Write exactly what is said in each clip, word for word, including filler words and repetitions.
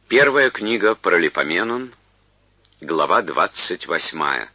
Первая книга Паралипоменон, глава двадцать восьмая.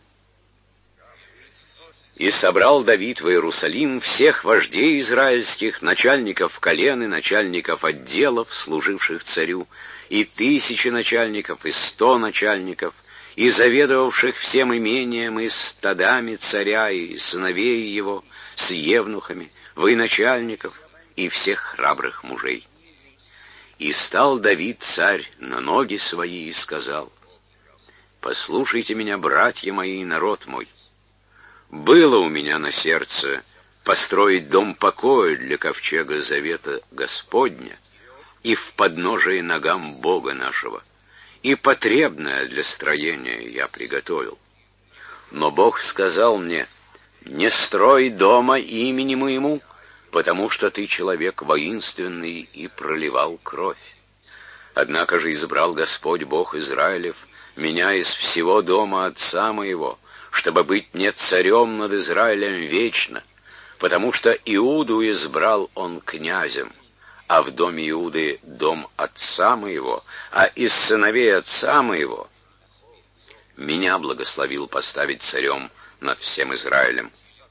«И собрал Давид в Иерусалим всех вождей израильских, начальников колен и начальников отделов, служивших царю, и тысячи начальников, и сто начальников, и заведовавших всем имением, и стадами царя, и сыновей его, с евнухами, военачальников, и всех храбрых мужей. И стал Давид царь на ноги свои и сказал: послушайте меня, братья мои и народ мой. Было у меня на сердце построить дом покоя для ковчега завета Господня и в подножие ногам Бога нашего, и потребное для строения я приготовил. Но Бог сказал мне: не строй дома имени моему, потому что ты человек воинственный и проливал кровь. Однако же избрал Господь Бог Израилев меня из всего дома отца моего, чтобы быть мне царем над Израилем вечно, потому что Иуду избрал он князем, а в доме Иуды дом отца моего, а из сыновей отца моего меня благословил поставить царем над всем Израилем.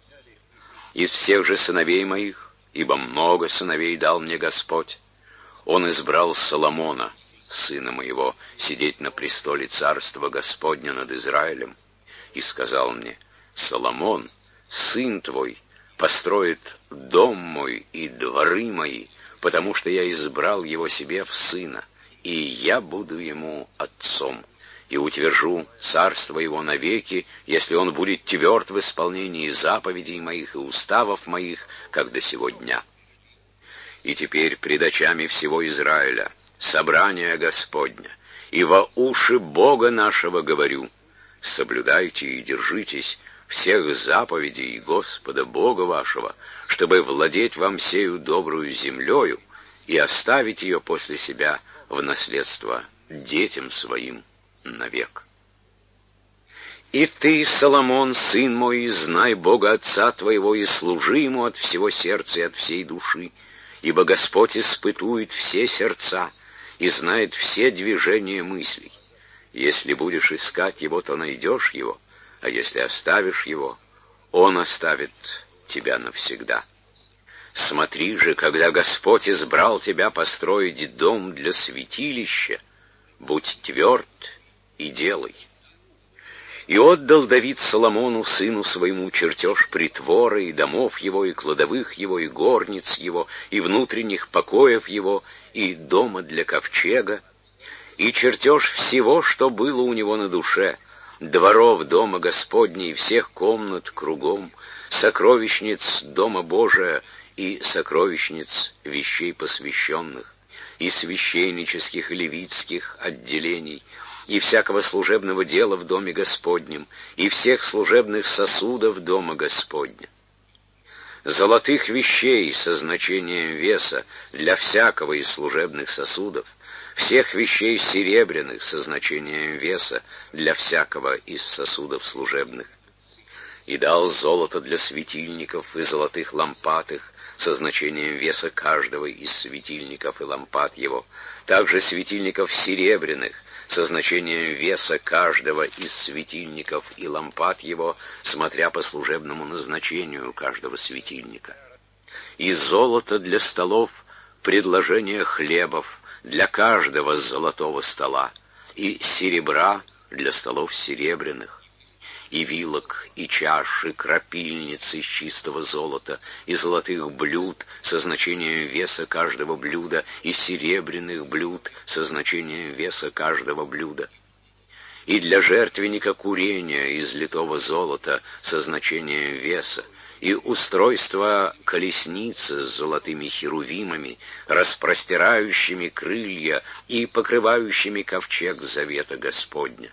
Из всех же сыновей моих, ибо много сыновей дал мне Господь, Он избрал Соломона, сына моего, сидеть на престоле царства Господня над Израилем, и сказал мне: Соломон, сын твой, построит дом мой и дворы мои, потому что я избрал его себе в сына, и я буду ему отцом, и утвержу царство его навеки, если он будет тверд в исполнении заповедей моих и уставов моих, как до сего дня. И теперь пред очами всего Израиля собрание Господня, и во уши Бога нашего говорю: соблюдайте и держитесь всех заповедей Господа Бога вашего, чтобы владеть вам сею добрую землею и оставить ее после себя в наследство детям своим навек. И ты, Соломон, сын мой, знай Бога Отца твоего и служи Ему от всего сердца и от всей души, ибо Господь испытует все сердца и знает все движения мыслей. Если будешь искать Его, то найдешь Его, а если оставишь Его, Он оставит тебя навсегда. Смотри же, когда Господь избрал тебя построить дом для святилища, будь тверд и делай. И отдал Давид Соломону, сыну своему, чертеж притвора, и домов его, и кладовых его, и горниц его, и внутренних покоев его, и дома для ковчега, и чертеж всего, что было у него на душе, дворов дома Господня и всех комнат кругом, сокровищниц дома Божия и сокровищниц вещей посвященных, и священнических и левитских отделений, и всякого служебного дела в доме Господнем, и всех служебных сосудов дома Господня. Золотых вещей со значением веса для всякого из служебных сосудов, всех вещей серебряных со значением веса для всякого из сосудов служебных. И дал золото для светильников и золотых лампад их со значением веса каждого из светильников и лампад его, также светильников серебряных со значением веса каждого из светильников и лампад его, смотря по служебному назначению каждого светильника. И золото для столов предложение хлебов для каждого золотого стола, и серебра для столов серебряных, и вилок, и чаш, и крапильниц из чистого золота, и золотых блюд со значением веса каждого блюда, и серебряных блюд со значением веса каждого блюда, и для жертвенника курения из литого золота со значением веса, и устройство колесницы с золотыми херувимами, распростирающими крылья и покрывающими ковчег завета Господня.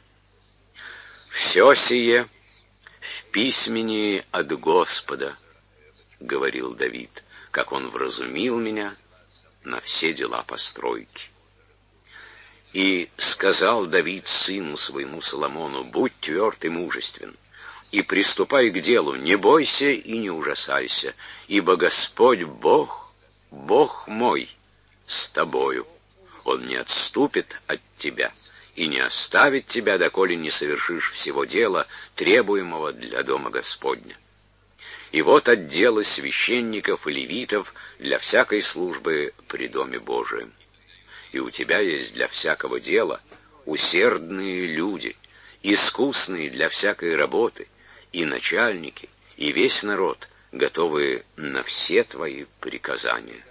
«Все сие в письмени от Господа, — говорил Давид, — как он вразумил меня на все дела постройки. И сказал Давид сыну своему Соломону: будь тверд и мужествен, и приступай к делу, не бойся и не ужасайся, ибо Господь Бог, Бог мой, с тобою. Он не отступит от тебя и не оставит тебя, доколе не совершишь всего дела, требуемого для дома Господня. И вот отделы священников и левитов для всякой службы при доме Божием. И у тебя есть для всякого дела усердные люди, искусные для всякой работы, и начальники, и весь народ, готовые на все твои приказания.